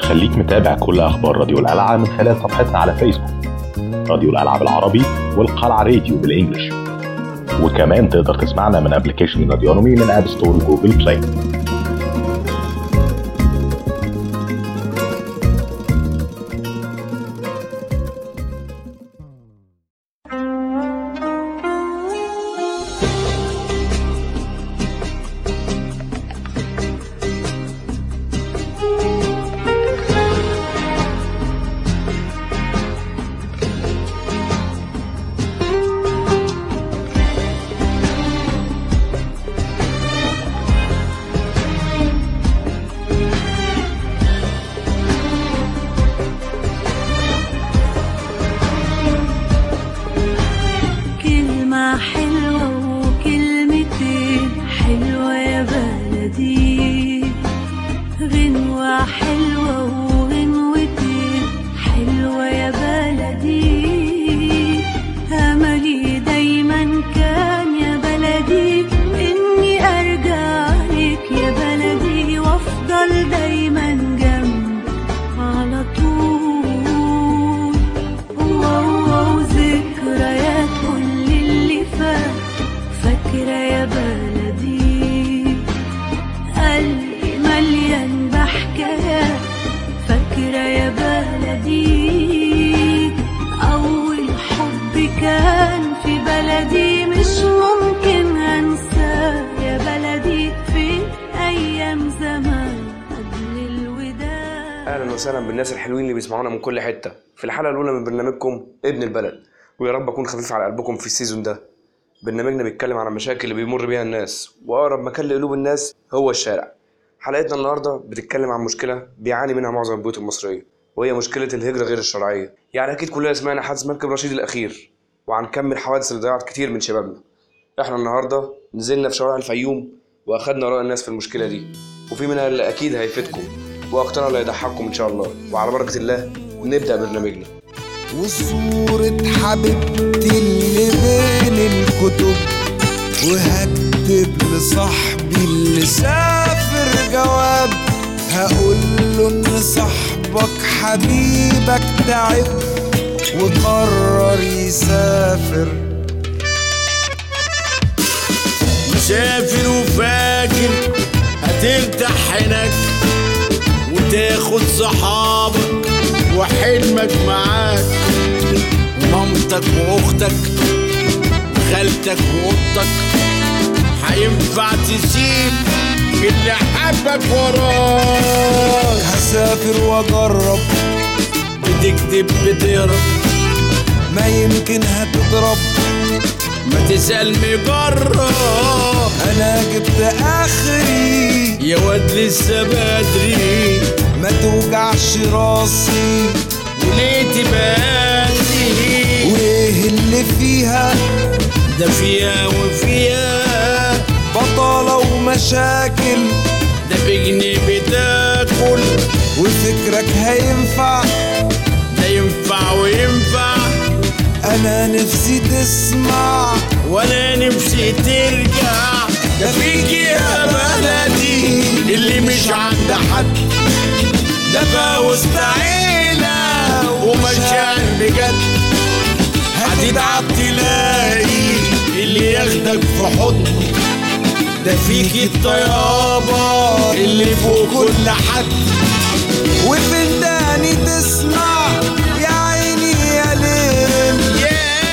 خليك متابع كل أخبار راديو القلعة من خلال صفحتنا على فيسبوك راديو القلعة بالعربي والقلعة راديو بالإنجليش، وكمان تقدر تسمعنا من أبليكيشن راديونومي من آب ستور وجوجل بلاي. اهلا وسهلا بالناس الحلوين اللي بيسمعونا من كل حته في الحلقه الاولى من برنامجكم ابن البلد، ويا رب اكون خفيف على قلبكم في السيزون ده. برنامجنا بيتكلم عن المشاكل اللي بيمر بيها الناس، واقرب مكان لقلوب الناس هو الشارع. حلقتنا النهارده بتتكلم عن مشكله بيعاني منها معظم البيوت المصريه، وهي مشكله الهجره غير الشرعيه. يعني اكيد كلنا سمعنا حادث مركب رشيد الاخير، وعن كم الحوادث اللي ضيعت كتير من شبابنا. احنا النهارده نزلنا في شوارع الفيوم واخدنا اراء الناس في المشكله دي، وفي منها اللي اكيد هيفيدكم واكترها اللي هيضحككم ان شاء الله. وعلى بركه الله نبدا برنامجنا. وصورة حبيبتي اللي بين الكتب، وهكتب لصاحبي اللي سافر جواب، هقول له ان صاحبك حبيبك تعب وقرر يسافر. مسافر وفاكر هترتاح هناك وتاخد صحابك وحلمك معاك، ومامتك واختك وخالتك واختك، هينفع تسيب اللي حبك وراك. هسافر واجرب، بتكتب بتهرب، ما يمكن هتضرب، ما تسأل مجرب. انا جبت اخري يا واد لسه بدري، ما توجعش راسي وليه تبادي. وايه اللي فيها ده فيها وفيها بطالة ومشاكل، ده بجنيه بتاكل وفكرك هينفع، ده ينفع وينفع. انا نفسي تسمع وانا نفسي ترجع. ده فيك يا بلدي اللي مش عند حد، ده بقى وسط عيلة ومشاعر بجد. هتتعب تلاقي اللي ياخدك في حضن، ده فيك الطيابة اللي فوق كل حد. وفين تاني تسمع يا عيني يا ليل،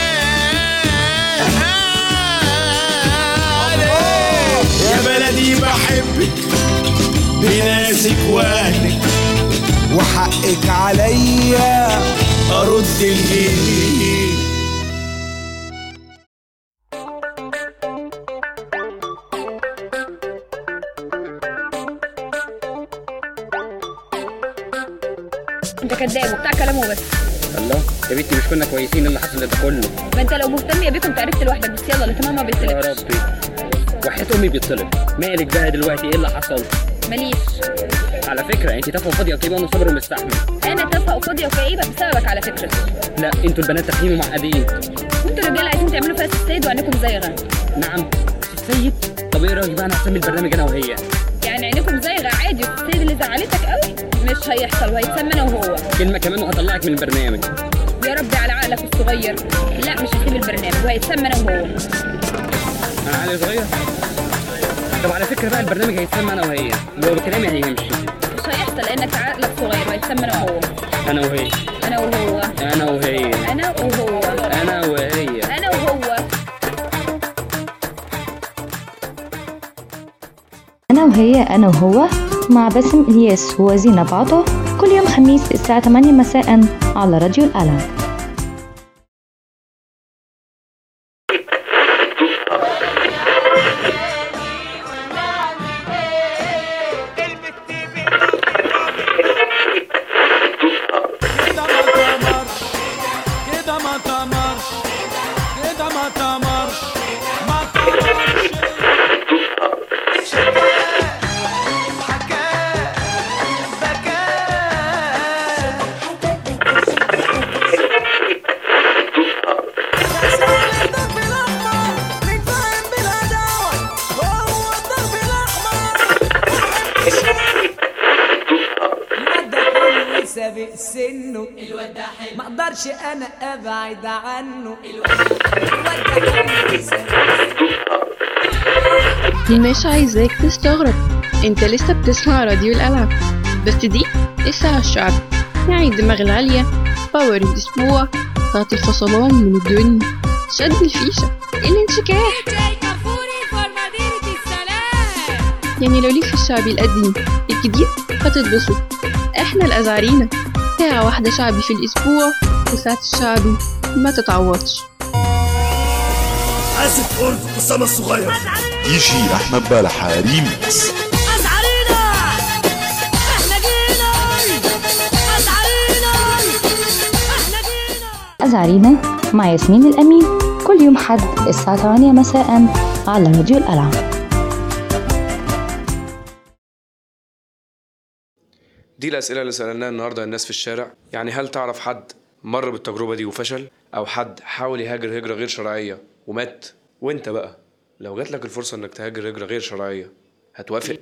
يا بلدي بحبك بناسك واهلك، وحقك عليا ارد الجميل. انت كداب وبتاع كلامه بس. الله يا بنتي مش كنا كويسين؟ اللي حصل ده كله؟ ما انت لو مهتم يا بيكم تعرفت لوحدك، بس يلا لك ماما بيطلب. يا ربي وحياة امي بيطلب. مالك بقى دلوقتي؟ ايه اللي حصل؟ ماليش. على فكره انت تافهه وفاضيه وكئيبه وانا صابر ومستحمل. انا تافهه وفاضيه وكئيبه بسببك على فكره. لا انتوا البنات تافهين ومعقدين. انتوا الرجاله عايزين تعملوا فيها السيد وعينكم زيغه. نعم السيد؟ طب ايه رايك بقى انا هسمي البرنامج انا وهي؟ يعني عينكم زيغه عادي، والسيد اللي زعلتك قوي مش هيحصل وهيتسمى انا وهو. كلمه كمان وهطلعك من البرنامج. يا ربي على عقلك الصغير. لا مش هسيب البرنامج وهيتسمى انا وهو. انا عقلي صغير؟ طب على فكره بقى البرنامج هيتسمى انا وهي، لو بكلامي هيمشي. مش هيحصل لانك عقلك صغير وهيتسمى انا وهو. انا وهي. انا وهو. انا وهي. انا وهو. انا وهي. انا وهو. أنا وهي أنا وهو مع باسم إلياس وزينب عطا كل يوم خميس الساعة 8 مساء على راديو الألعاب. سابق سنه الواد ده حلو، ما اقدرش انا ابعد عنه مش عايزاك تستغرب، انت لسه بتسمع راديو الألعاب، بس دي الساعة الشعب، يعني الدماغ العالية، باور الأسبوع، ساعة الفصلان من الدنيا، شد الفيشة، الانشكاح، يعني لو ليك في الشعبي القديم الجديد هتتبسط. احنا الأزعرينا، ساعة واحدة شعبي في الأسبوع، وساعة الشعبي ما تتعوضش. آسف قلت أسامة الصغير يجي أحمد بلحة ريميكس. أزعرينا احنا جينا، أزعرينا احنا جينا. أزعرينا مع ياسمين الأمين كل يوم حد الساعة 8 مساء على راديو الألعاب. دي الأسئلة اللي سألناها النهاردة الناس في الشارع. يعني هل تعرف حد مر بالتجربة دي وفشل، أو حد حاول يهاجر هجرة غير شرعية ومات؟ وانت بقى لو جات لك الفرصة انك تهاجر هجرة غير شرعية هتوافق؟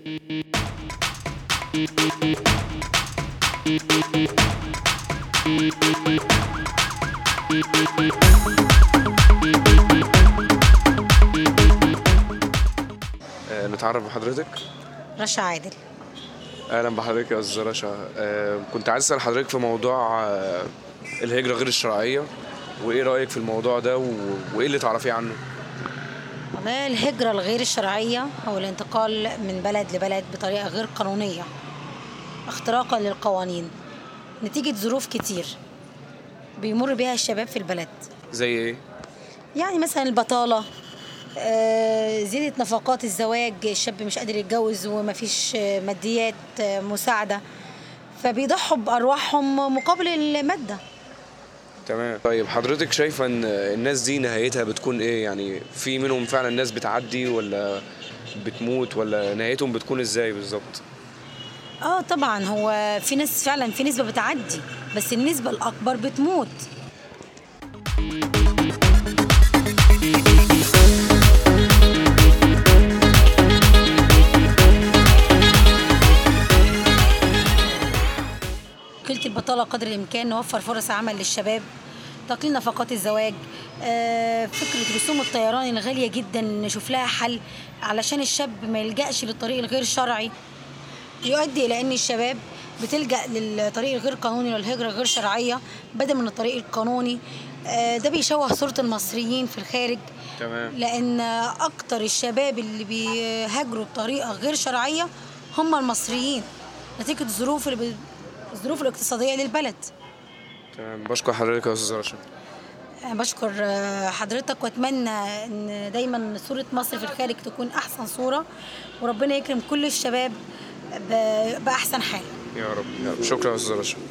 نتعرف بحضرتك؟ رشا عادل. اهلا بحضرتك يا استاذه رشا. كنت عايز اسال حضرتك في موضوع الهجره غير الشرعيه، وايه رايك في الموضوع ده وايه اللي تعرفيه عنه؟ والله الهجره الغير الشرعيه هو الانتقال من بلد لبلد بطريقه غير قانونيه اختراقا للقوانين نتيجه ظروف كتير بيمر بها الشباب في البلد. زي ايه؟ يعني مثلا البطاله، زيادة نفقات الزواج، الشاب مش قادر يتجوز ومفيش ماديات مساعدة، فبيضحوا بأرواحهم مقابل المادة. تمام. طيب حضرتك شايفة ان الناس دي نهايتها بتكون ايه؟ يعني في منهم فعلا ناس بتعدي ولا بتموت، ولا نهايتهم بتكون ازاي بالظبط؟ طبعا هو في ناس فعلا، في نسبة بتعدي، بس النسبة الأكبر بتموت. مشكلة البطالة قدر الإمكان نوفر فرص عمل للشباب، تقليل نفقات الزواج، فكرة رسوم الطيران الغالية جدا نشوف لها حل علشان الشاب ما يلجأش للطريق الغير شرعي، يؤدي إلى أن الشباب بتلجأ للطريق الغير قانوني والهجرة غير شرعية بدل من الطريق القانوني. ده بيشوه صورة المصريين في الخارج. تمام. لأن أكتر الشباب اللي بيهاجروا بطريقة غير شرعية هم المصريين نتيجة الظروف الاقتصادية للبلد. تمام. بشكر حضرتك يا أستاذ رشا. بشكر حضرتك، واتمنى ان دايما صورة مصر في الخارج تكون احسن صورة، وربنا يكرم كل الشباب باحسن حال يا رب. يا رب. شكرا يا استاذ رشا.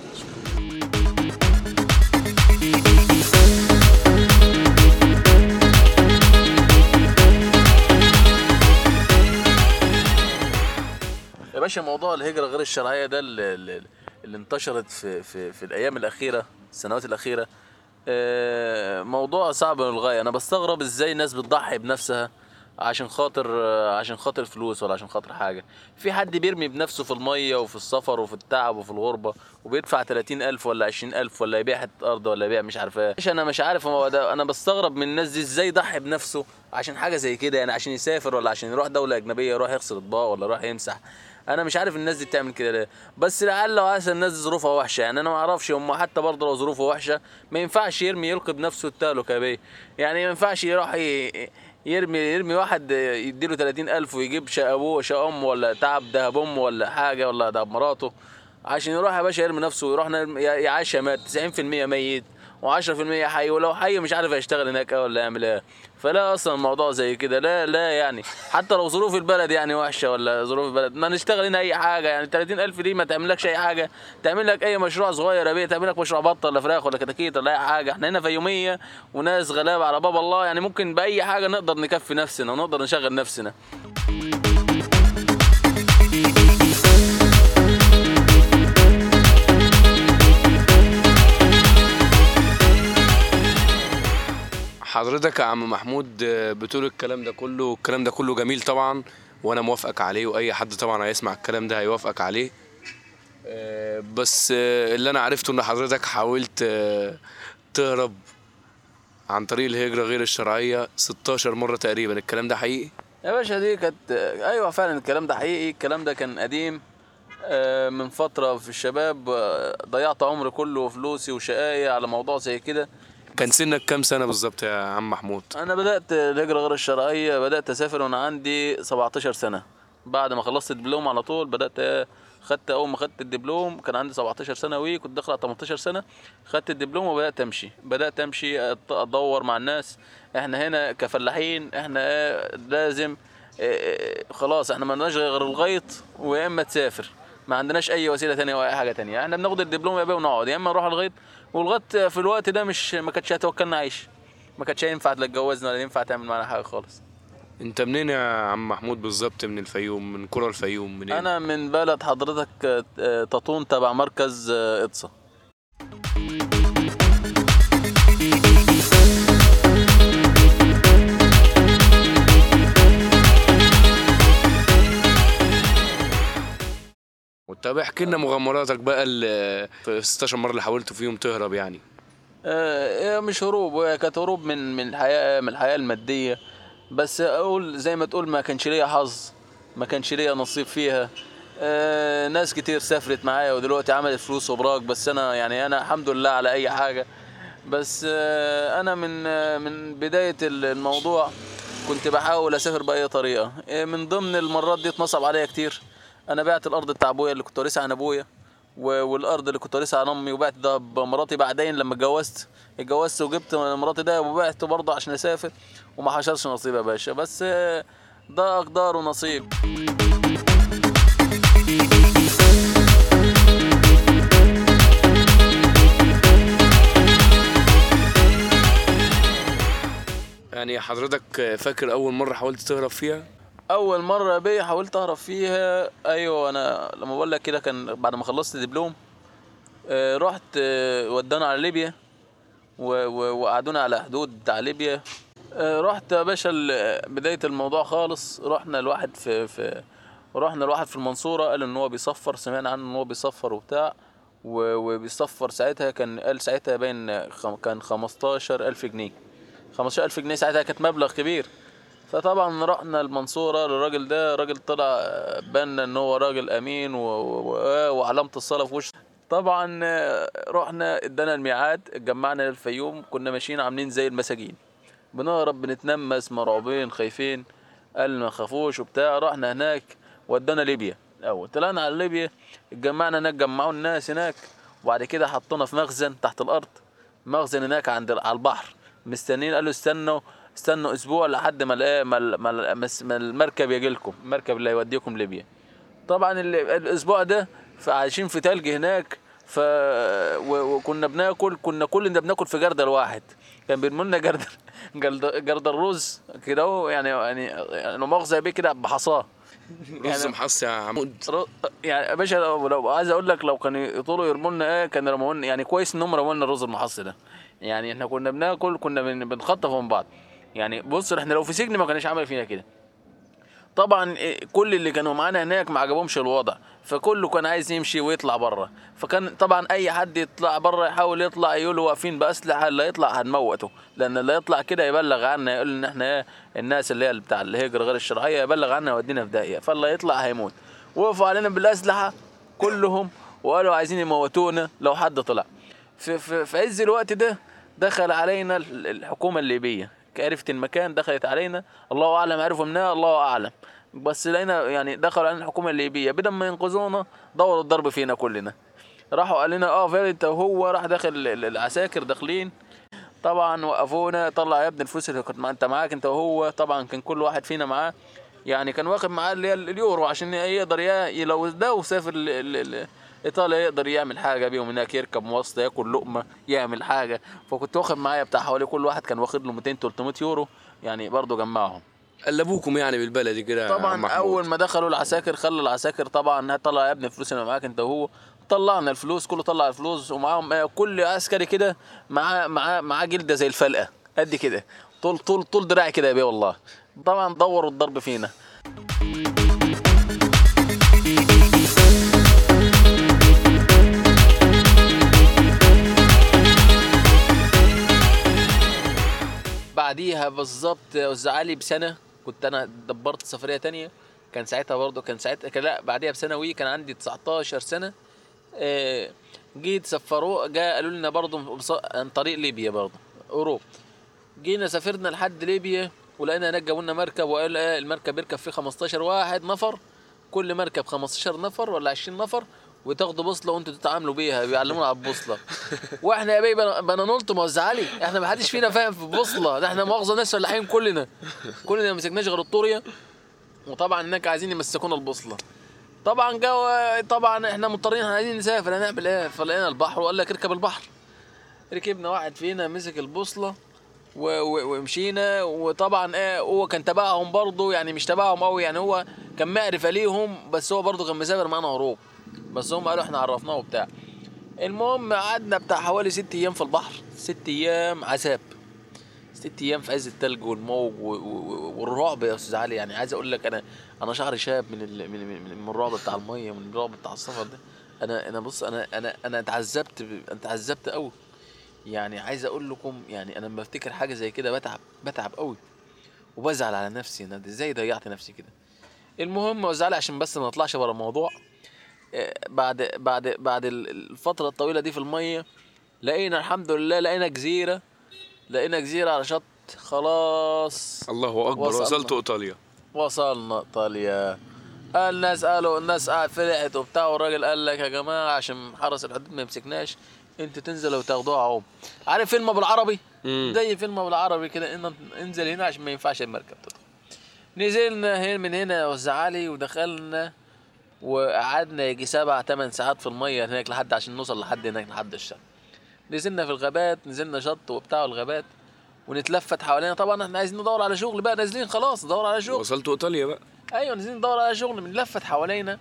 يا باشا موضوع الهجرة غير الشرعية ده اللي انتشرت في الأيام الأخيرة، السنوات الأخيرة، موضوع صعب للغاية. أنا بستغرب إزاي الناس بتضحي بنفسها عشان خاطر فلوس ولا عشان خاطر حاجه. في حد بيرمي بنفسه في الميه وفي السفر وفي التعب وفي الغربه وبيدفع 30,000 ولا 20,000 ولا يبيع حته ارض ولا يبيع مش عارف ايه. انا مش عارف هو ده، انا بستغرب من الناس دي ازاي ضحي بنفسه عشان حاجه زي كده، يعني عشان يسافر ولا عشان يروح دوله اجنبيه يروح يغسل اطباق ولا يروح يمسح. انا مش عارف الناس دي بتعمل كده ليه، بس لعل وعسى الناس دي ظروفها وحشه. يعني انا ما اعرفش هم حتى برضه لو ظروفه وحشه ما ينفعش يلقي بنفسه التهلكه بيه. يعني ما ينفعش يروح يرمي واحد يديله 30,000 ويجيب شقه ابوه شقه امه ولا تعب دهب امه ولا حاجه ولا دهب مراته عشان يروح يا باشا يرمي نفسه ويروح يعيش مات 90% ميت و10% حي، ولو حي مش عارف هيشتغل هناك ولا يعمل ايه. فلا اصلا الموضوع زي كده لا يعني حتى لو ظروف البلد يعني وحشه ولا ظروف البلد ما نشتغل هنا اي حاجه. يعني 30,000 دي ما تعملكش اي حاجه، تعمل لك اي مشروع صغير يا بيه، تعمل لك مشروع بط ولا فراخ ولا كتاكيت ولا اي حاجه. احنا هنا فيوميه وناس غلابه على باب الله، يعني ممكن باي حاجه نقدر نكفي نفسنا ونقدر نشغل نفسنا. حضرتك يا عم محمود بتقول الكلام ده كله جميل طبعا، وانا موافقك عليه، واي حد طبعا هيسمع الكلام ده هيوافقك عليه. بس اللي انا عرفته ان حضرتك حاولت تهرب عن طريق الهجرة غير الشرعية 16 مرة تقريبا، الكلام ده حقيقي؟ يا باشا دي كانت ايوه فعلا الكلام ده حقيقي. الكلام ده كان قديم من فترة في الشباب، ضيعت عمري كله وفلوسي وشقاية على موضوع زي كده. كان سنك كام سنة بالظبط يا عم محمود؟ أنا بدأت الهجرة غير الشرعية، بدأت أسافر وأنا عندي 17 سنة. بعد ما خلصت الدبلوم على طول بدأت أول ما خدت الدبلوم كان عندي 17 سنة كنت داخل على 18 سنة. خدت الدبلوم وبدأت أمشي أدور مع الناس. إحنا هنا كفلاحين إحنا لازم خلاص إحنا ما لناش غير الغيط ويا إما تسافر، ما عندناش أي وسيلة تانية ولا أي حاجة تانية. إحنا بناخد الدبلوم يا بيه ونقعد، يا إما نروح الغيط، والغيط في الوقت ده ما كانتش هتوكلنا عيش، ما كانتش ينفع تتجوزنا ولا ينفع تعمل معنا حاجه خالص. انت منين يا عم محمود بالظبط؟ من الفيوم، من قرى الفيوم منين؟ انا من بلد حضرتك تطون تبع مركز اطسا. طب احكي لنا مغامراتك بقى في 16 مره اللي حاولتوا فيهم تهرب يعني. مش هروب، كانت هروب من الحياه الماديه، بس اقول زي ما تقول ما كانش ليا حظ، ما كانش ليا نصيب فيها. ناس كتير سافرت معايا ودلوقتي عملت فلوس وبراك، بس انا الحمد لله على اي حاجه. بس انا من بدايه الموضوع كنت بحاول اسافر باي طريقه. من ضمن المرات دي اتنصب عليا كتير. انا بعت الارض بتاع ابويا اللي كنت وارثها عن ابويا، والارض اللي كنت وارثها عن امي، وبعت ده بمراتي بعدين لما اتجوزت وجبت مراتي ده وبعته برضه عشان اسافر، وما حصلش نصيب يا باشا. بس ده اقدار ونصيب. يعني حضرتك فاكر اول مره حاولت تهرب فيها؟ اول مره بيه حاولت اهرب فيها، ايوه انا لما بقول لك كده كان بعد ما خلصت دبلوم. رحت ودانا على ليبيا وقعدونا على حدود بتاع ليبيا. رحت يا باشا بدايه الموضوع خالص. رحنا لواحد في المنصوره، قال ان هو بيصفر، سمعنا عنه ان هو بيصفر وبتاع، وبيصفر ساعتها قال ساعتها باين كان 15,000 جنيه. 15,000 جنيه ساعتها كانت مبلغ كبير. فطبعا رحنا المنصورة للراجل ده، راجل طلع بان ان هو راجل امين وعلامة الصلاة في وشه. طبعا رحنا ادانا الميعاد، اتجمعنا للفيوم، كنا ماشيين عاملين زي المساجين بنهرب بنتنمس مرعوبين خايفين. قال ما خافوش وبتاع. رحنا هناك ودانا ليبيا الاول، طلعنا على ليبيا، اتجمعنا هناك، جمعوا الناس هناك، وبعد كده حطونا في مخزن تحت الارض، مخزن هناك على البحر مستنين. قالوا استنوا اسبوع لحد ما المركب يجي لكم، المركب اللي هيوديكم ليبيا. طبعا الاسبوع ده عايشين في تلج هناك. وكنا بناكل، كلنا بناكل في جردل واحد، كان بيرموا لنا جردل رز كده يعني مؤاخذه بيه كده بحصاه، رز محص يا عمود. يعني يا باشا لو عايز اقول لك لو كانوا يطولوا يرموا لنا كان رموا لنا، يعني كويس انهم رموا لنا الرز المحص ده. يعني احنا كنا بناكل، كنا بنخطف من بعض. يعني بص احنا لو في سجن ما كانش عمل فينا كده. طبعا كل اللي كانوا معانا هناك ما عجبهمش الوضع، فكله كان عايز يمشي ويطلع بره. فكان طبعا اي حد يطلع بره يحاول يطلع يقول له واقفين باسلحه، اللي يطلع هنموته، لان اللي يطلع كده يبلغ عنا يقول ان احنا الناس اللي هي بتاع الهجره غير الشرعيه يبلغ عنا يودينا في داهيه، فاللي يطلع هيموت. وقفوا علينا بالاسلحه كلهم وقالوا عايزين يموتونا لو حد طلع. في عز الوقت ده دخل علينا الحكومه الليبيه، عرفت المكان دخلت علينا، الله اعلم عرفوا منها الله اعلم، بس لقينا يعني دخلوا علينا الحكومه الليبيه بدل ما ينقذونا دوروا الضرب فينا كلنا. راحوا قال لنا فين انت وهو، راح داخل العساكر داخلين طبعا وقفونا، طلع يا ابني الفلوس اللي كنت انت معاك انت وهو. طبعا كان كل واحد فينا معاه يعني كان واخد معاه اللي هي اليورو عشان يقدر لو ده وسافر ايطاليا يقدر يعمل حاجه بيهم هناك، يركب مواصله ياكل لقمه يعمل حاجه. فكنت واخد معايا بتاع حوالي كل واحد كان واخد له 200 300 يورو يعني برضه جمعهم. قلبوكم يعني بالبلدي كده. طبعا اول ما دخلوا العساكر خلوا العساكر طبعا طلع يا ابني الفلوس اللي معاك انت وهو، طلعنا الفلوس كله طلع الفلوس ومعاهم كل عسكري كده معاه جلده زي الفلقه قد كده طول دراعي كده يا بيه والله. طبعا دوروا الضرب فينا. بعديها بالظبط وزعلي بسنه كنت انا دبرت سفريه تانية، كان ساعتها لا بعديها بسنه كان عندي 19 سنه. جيت سفروه قالوا لنا برضه عن طريق ليبيا برضه اوروبا. جينا سافرنا لحد ليبيا ولقينا هناك جابوا لنا مركب وقال المركب يركب فيه 15 واحد نفر، كل مركب 15 نفر ولا 20 نفر وتاخدوا بوصله وانتوا تتعاملوا بيها، بيعلمونا على البوصله. واحنا يا بيه بنانولت موزعلي، احنا ما حدش فينا فاهم في البوصله، ده احنا مؤاخذه ناس فلاحين كلنا ما مسكناش غير الطوريه. وطبعا هناك عايزين يمسكونا البوصله. طبعا احنا مضطرين عايزين نسافر هنعمل ايه؟ فلقينا البحر وقال لك اركب البحر. ركبنا واحد فينا مسك البوصله ومشينا. وطبعا هو كان تبعهم برضه يعني مش تبعهم قوي يعني، هو كان معرفه ليهم بس هو برضه كان مسافر معانا هروب، بس هم قالوا احنا عرفناه وبتاع. المهم قعدنا بتاع حوالي 6 ايام في البحر، 6 ايام عذاب، 6 ايام في عز التلج والموج والرعب يا استاذ علي. يعني عايز اقول لك انا شعري شاب من الرعب بتاع الميه، من الرعب بتاع السفر ده. انا بص انا اتعذبت قوي يعني. عايز اقول لكم يعني انا لما بفتكر حاجه زي كده بتعب قوي وبزعل على نفسي، انا ازاي ضيعت نفسي كده. المهم وزعلي عشان بس ما نطلعش بره الموضوع. بعد الفتره الطويله دي في الميه لقينا الحمد لله لقينا جزيره على شط خلاص. الله اكبر، وصلتوا ايطاليا. وصلنا ايطاليا. الناس فرحت وبتاع، والراجل قال لك يا جماعه عشان حرس الحدود ما يمسكناش انتوا تنزلوا وتاخدوها عوم. عارف فيلم بالعربي؟ زي فيلم بالعربي كده، انزل هنا عشان ما ينفعش المركب تدخل. نزلنا من هنا يا وزعلي ودخلنا وقعدنا يجي 7-8 ساعات في الميه هناك لحد عشان نوصل لحد هناك لحد الشط. نزلنا في الغابات، نزلنا شط وبتاع الغابات ونتلفت حوالينا. طبعا احنا عايزين ندور على شغل بقى، نازلين خلاص ندور على شغل. وصلتوا ايطاليا بقى؟ ايوه نازلين ندور على شغل. بنلفت حوالينا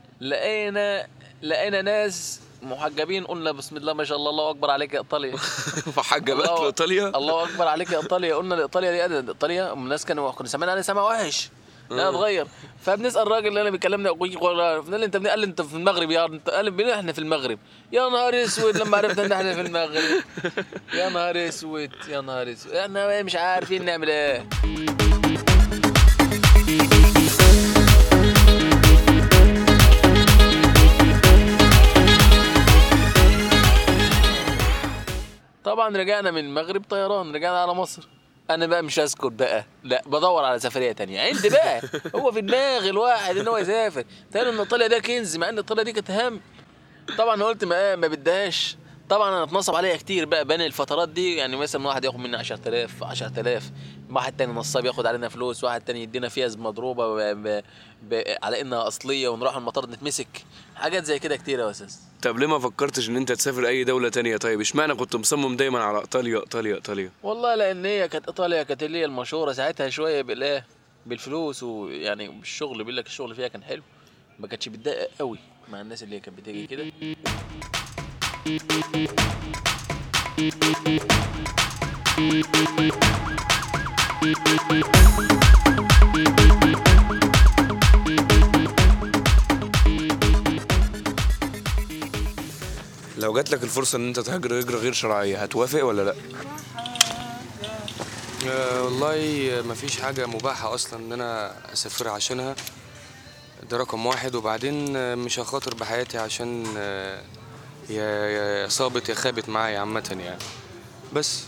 لقينا ناس محجبين. قلنا بسم الله ما شاء الله، الله اكبر عليك يا ايطاليا. محجبات في ايطاليا؟ الله اكبر عليك يا ايطاليا. قلنا لايطاليا دي ايطاليا. الناس كنا سامعين عليه سمع وحش لا اتغير. فبنسال الراجل اللي انا بيكلمنا قال لي انت في المغرب يا انت؟ قال احنا في المغرب. يا نهار اسود لما عرفنا ان احنا في المغرب. يا نهار اسود احنا مش عارفين نعمل ايه. طبعا رجعنا من المغرب طيران، رجعنا على مصر. انا بقى مش هسكت بقى، لا بدور على سفريه تانية عندي بقى. هو في دماغ الواحد ان هو يسافر. تاني ان ايطاليا ده كنز، مع ان ايطاليا دي كانت اهم. طبعا قلت ما بدهاش. طبعا انا اتنصب عليا كتير بقى بين الفترات دي. يعني مثلا واحد ياخد مني 10,000 واحد تاني نصاب ياخد علينا فلوس، واحد تاني يدينا فيز مضروبه على انها اصليه ونروح المطار نتمسك. حاجات زي كده كتير يا استاذ. طب ليه ما فكرتش ان انت تسافر اي دوله تانية؟ طيب اشمعنى كنت مصمم دايما على ايطاليا؟ والله لان هي كانت ايطاليا كانت اللي هي المشهوره ساعتها شويه بالفلوس، ويعني بالشغل. بيقول لك الشغل فيها كان حلو، ما كانتش بتدقق قوي مع الناس اللي كانت بتيجي كده. لو جات لك الفرصة ان انت تهاجر هجرة غير شرعية هتوافق ولا لا؟ والله مفيش حاجة مباحة اصلا ان انا اسافر عشانها، ده رقم واحد. وبعدين مش هخاطر بحياتي عشان يا صابت يا خابت معايا عامة يعني. بس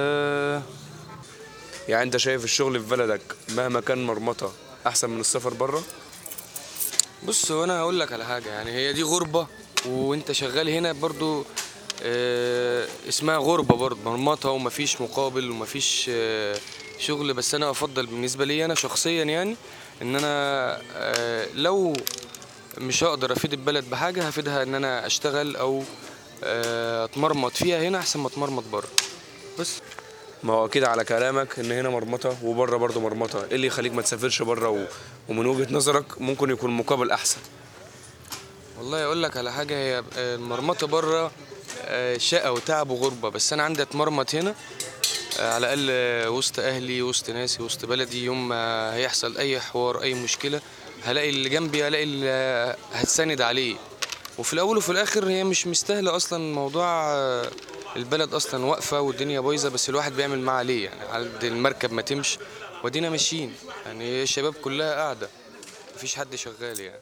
يعني انت شايف الشغل في بلدك مهما كان مرمطة احسن من السفر بره؟ بص هو انا هقول لك على حاجة، يعني هي دي غربة وانت شغال هنا برضو اسمها غربة برضو، مرمطة ومفيش مقابل ومفيش شغل. بس انا افضل بالنسبة لي انا شخصيا يعني ان انا لو مش هقدر افيد البلد بحاجة هفيدها ان انا اشتغل او اتمرمط فيها هنا احسن ما اتمرمط بره. بس ما هو كده على كلامك ان هنا مرمطة وبره برضو مرمطة، ايه اللي يخليك ما تسافرش بره ومن وجهة نظرك ممكن يكون مقابل احسن؟ والله اقول لك على حاجه، هي المرمطه بره شقه وتعب وغربه، بس انا عندي اتمرمط هنا على الاقل وسط اهلي وسط ناسي وسط بلدي. يوم ما هيحصل اي حوار اي مشكله هلاقي اللي جنبي، هلاقي اللي هتساند عليه. وفي الاول وفي الاخر هي مش مستاهله اصلا موضوع البلد اصلا واقفه والدنيا بايظه، بس الواحد بيعمل ما عليه يعني. على المركب ما تمشي ودينا ماشيين يعني، الشباب كلها قاعده مفيش حد شغال يعني.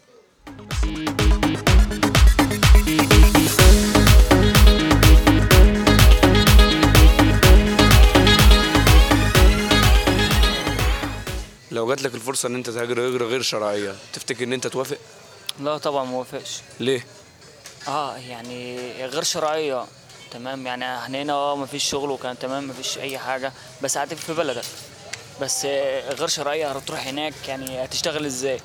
لو جات لك الفرصة ان انت تهاجر هجرة غير شرعية تفتكر ان انت توافق؟ لا طبعا ما وافقش. ليه؟ يعني غير شرعية تمام، يعني هنا مفيش شغل وكان تمام مفيش اي حاجة، بس هتبقى في بلدك. بس غير شرعية هتروح هناك يعني هتشتغل ازاي؟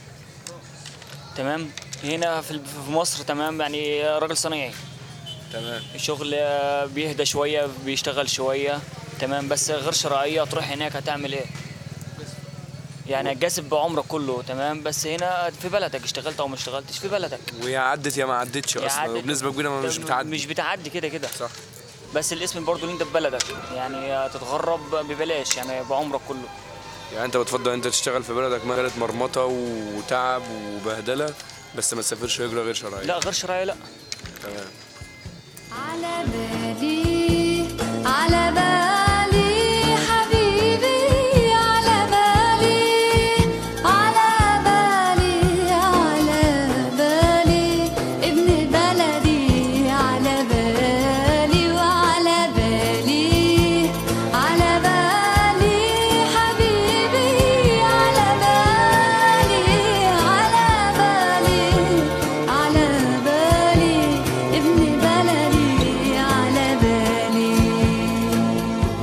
تمام. هنا في مصر تمام يعني راجل صنايعي تمام، الشغل بيهدى شوية بيشتغل شوية تمام، بس غير شرعية تروح هناك هتعمل ايه؟ يعني هتجاسب بعمرك كله تمام، بس هنا في بلدك اشتغلت او ما اشتغلتش في بلدك. وهي عدت يا ما عدتش اصلا، وبنسبة كبيرة مش بتعدي كده صح. بس الاسم برضو اللي انت في بلدك يعني تتغرب ببلاش يعني بعمرك كله. يعني انت بتفضل انت تشتغل في بلدك ما كانت مرمطة وتعب وبهدلة، بس ما تسافرش هجرة غير شرعية؟ لا غير شرعية لا. تمام. على بالي على بالي حبيبي، على بالي على بالي على بالي ابن بلدي، على بالي وعلى بالي على بالي حبيبي، على بالي على بالي على بالي ابن بلدي، على بالي.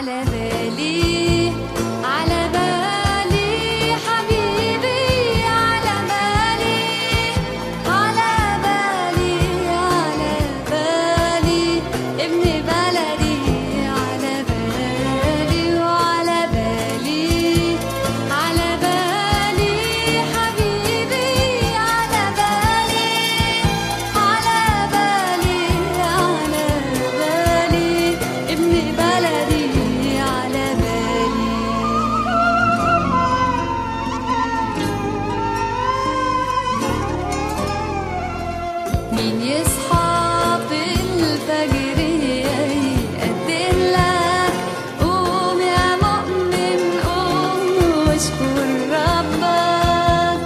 على بالي على بالي حبيبي على بالي على بالي على بالي ابن بلدي على بالي وعلى بالي على بالي حبيبي على بالي على بالي على بالي ابن بلدي على بالي. مين يصحى في الفجر يقدم لك قوم يا مؤمن قوم واشكر ربك.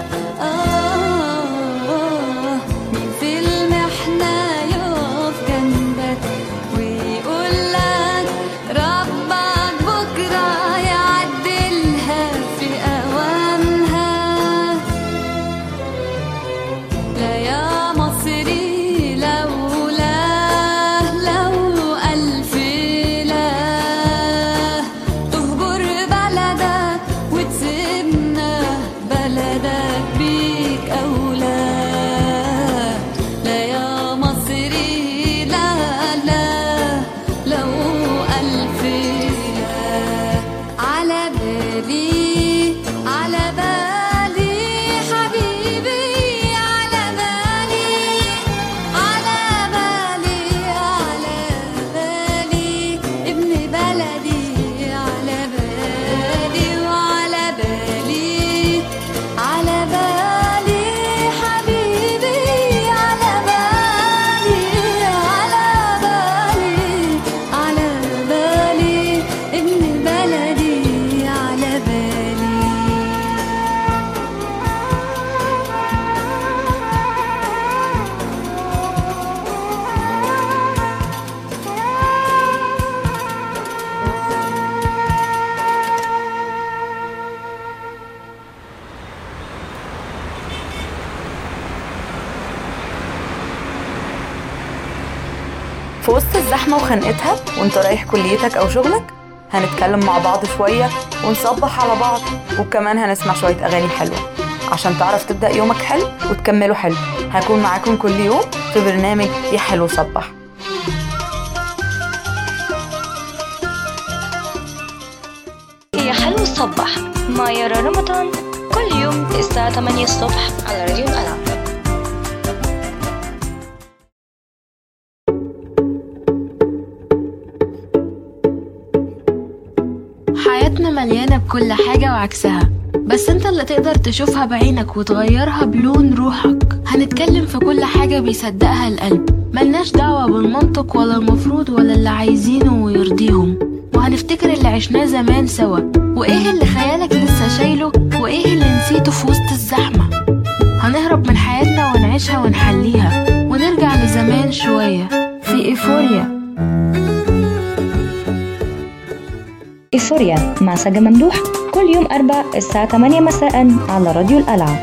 مين في المحنة يقف جنبك ويقول لك ربك بكرة يعدلها في أوامها. لا يا مصري لولا لو ألف لا تهجر بلدك وتسيبنا بلدك بيك أولى. لا يا مصري لا لا لو ألف لا على بالي على بالي حبيبي على بالي على بالي على بالي ابن بلدي على بالي وعلى بالي على بالي حبيبي على بالي على بالي على بالي ابن بلدي على بالي. في وسط الزحمة وخنقتها وانت رايح كليتك او شغلك هنتكلم مع بعض شوية ونصبح على بعض، وكمان هنسمع شوية اغاني حلوة عشان تعرف تبدأ يومك حلو وتكمله حلو. هكون معاكم كل يوم في برنامج يا حلو صبح. يا حلو صبح مع يارا رمضان كل يوم الساعة 8 الصبح على راديو الألعاب. حياتنا مليانة بكل حاجة وعكسها، بس انت اللي تقدر تشوفها بعينك وتغيرها بلون روحك. هنتكلم في كل حاجة بيصدقها القلب، ملناش دعوة بالمنطق ولا المفروض ولا اللي عايزينه ويرضيهم. وهنفتكر اللي عشناه زمان سوا، وايه اللي خيالك لسه شايله، وايه اللي نسيته في وسط الزحمة. هنهرب من حياتنا ونعيشها ونحليها ونرجع لزمان شوية في إيفوريا. إيفوريا مع سجا ممدوح كل يوم 4 الساعة 8 مساء على راديو الألعاب.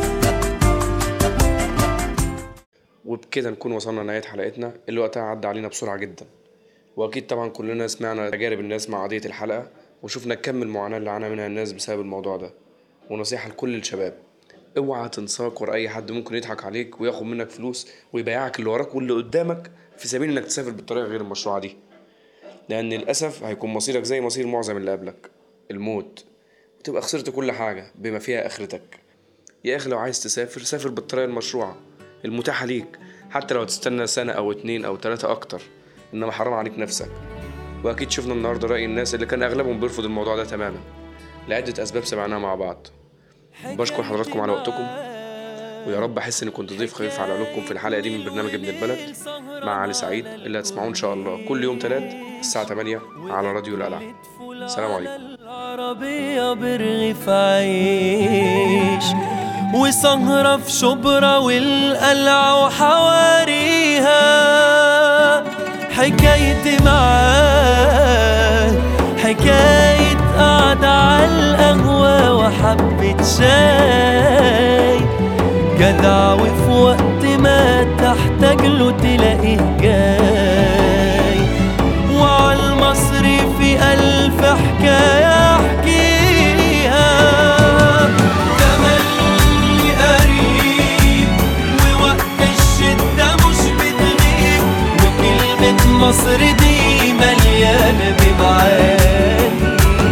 وبكده نكون وصلنا لنهاية حلقتنا اللي وقتها عدى علينا بسرعة جدا. وأكيد طبعا كلنا سمعنا تجارب الناس مع قضية الحلقة وشوفنا كم المعاناة اللي عانى منها الناس بسبب الموضوع ده. ونصيحة لكل الشباب، اوعى تنساق ورا أي حد ممكن يضحك عليك وياخد منك فلوس ويبيعك اللي وراك واللي قدامك في سبيل انك تسافر بالطريقة غير المشروعة دي، لأن للأسف هيكون مصيرك زي مصير معظم اللي قبلك، الموت، وتبقى خسرت كل حاجة بما فيها آخرتك. يا أخي لو عايز تسافر سافر بالطريقة المشروعة المتاحة ليك، حتى لو تستنى سنة أو 2 أو 3 أكتر، إنما حرام عليك نفسك. وأكيد شفنا النهاردة رأي الناس اللي كان أغلبهم بيرفض الموضوع ده تماما لعدة أسباب سمعناها مع بعض. بشكر حضراتكم على وقتكم، ويا رب أحس إني كنت ضيف خفيف على قلوبكم في الحلقة دي من برنامج ابن البلد مع علي سعيد، اللي هتسمعوه إن شاء الله كل يوم 3 الساعة 8 على راديو الألعاب. السلام عليكم. العربية برغيف عيش وسهرة في شبرا والقلعة وحواريها، حكايتي معاك حكاية قعدة عالقهوة وحبة شاي، جدع وفي وقت ما تحتاج له تلاقيه جاي، وعالمصري في 1000 ألف حكاية أحكيها. تملي قريب ووقت الشدة مش بتغيب، وكلمة مصر دي مليانة بمعاني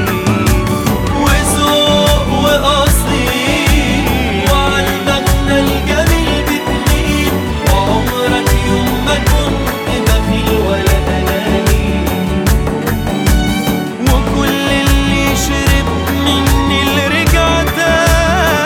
وذوق وأصيل، وعالمغنى الجميل بتميل، وعمرك يوم ما كنت بخيل ولا أناني. وكل اللي شرب مني اللي رجع تاني.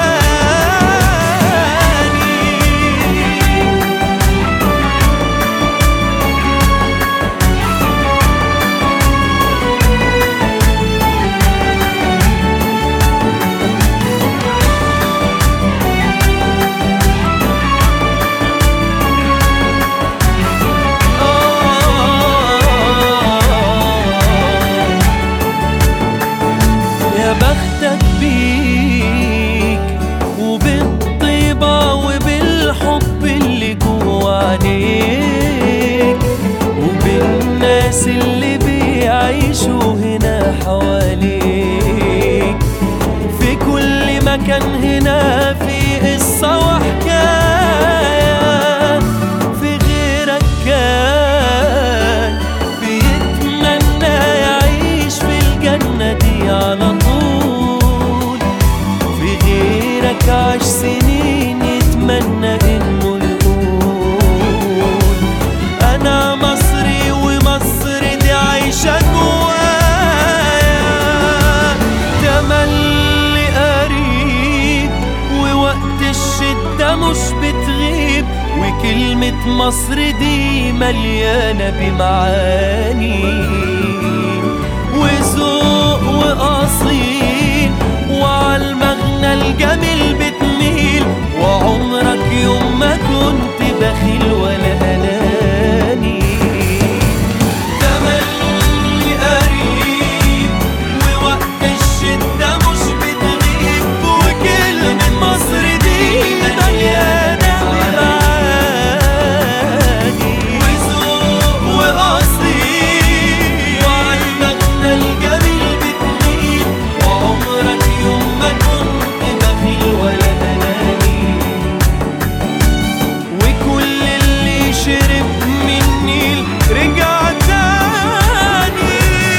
يا بختك بيك وبالطيبة وبالحب اللي جوا عينيك، وبالناس اللي بيعيشوا هنا حواليك. في كل مكان هنا في قصة وحكاية، في غيرك كان بيتمنى يعيش في الجنة دي على طول. في غيرك عاش سنين يتمنى انه يقول انا مصري ومصر دي عايشة جوايا. تملي قريب ووقت الشدة مش بتغيب، وكلمة مصر دي مليانة بمعاني وذوق وأصيل، وعالمغنى الجميل بتميل، وعمرك يوم ما كنت بخيل ولا أناني. تملي قريب ووقت الشدة مش بتغيب، وكلمة مصر دي مليانة بمعاني وذوق وأصيل، وعالمغنى الجميل بتميل، وعمرك يوم ما كنت بخيل ولا أناني. وكل اللي شرب من النيل رجع تاني.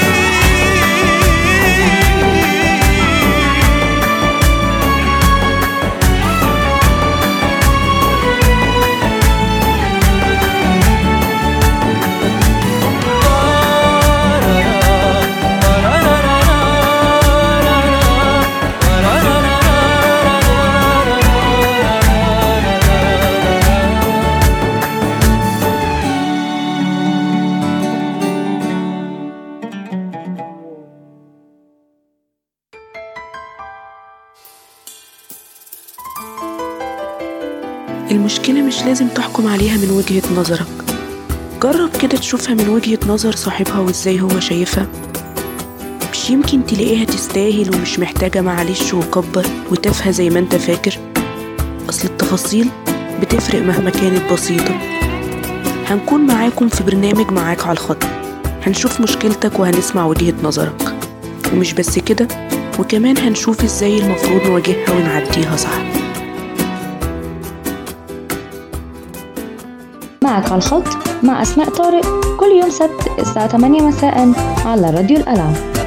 المشكلة مش لازم تحكم عليها من وجهة نظرك، جرب كده تشوفها من وجهة نظر صاحبها وازاي هو شايفها. مش يمكن تلاقيها تستاهل ومش محتاجة معلش وكبر وتافهة زي ما انت فاكر. أصل التفاصيل بتفرق مهما كانت بسيطة. هنكون معاكم في برنامج معاك على الخط، هنشوف مشكلتك وهنسمع وجهة نظرك. ومش بس كده، وكمان هنشوف ازاي المفروض نواجهها ونعديها صح. معك على الخط مع أسماء طارق، كل يوم سبت الساعة 8 مساء على راديو الألعاب.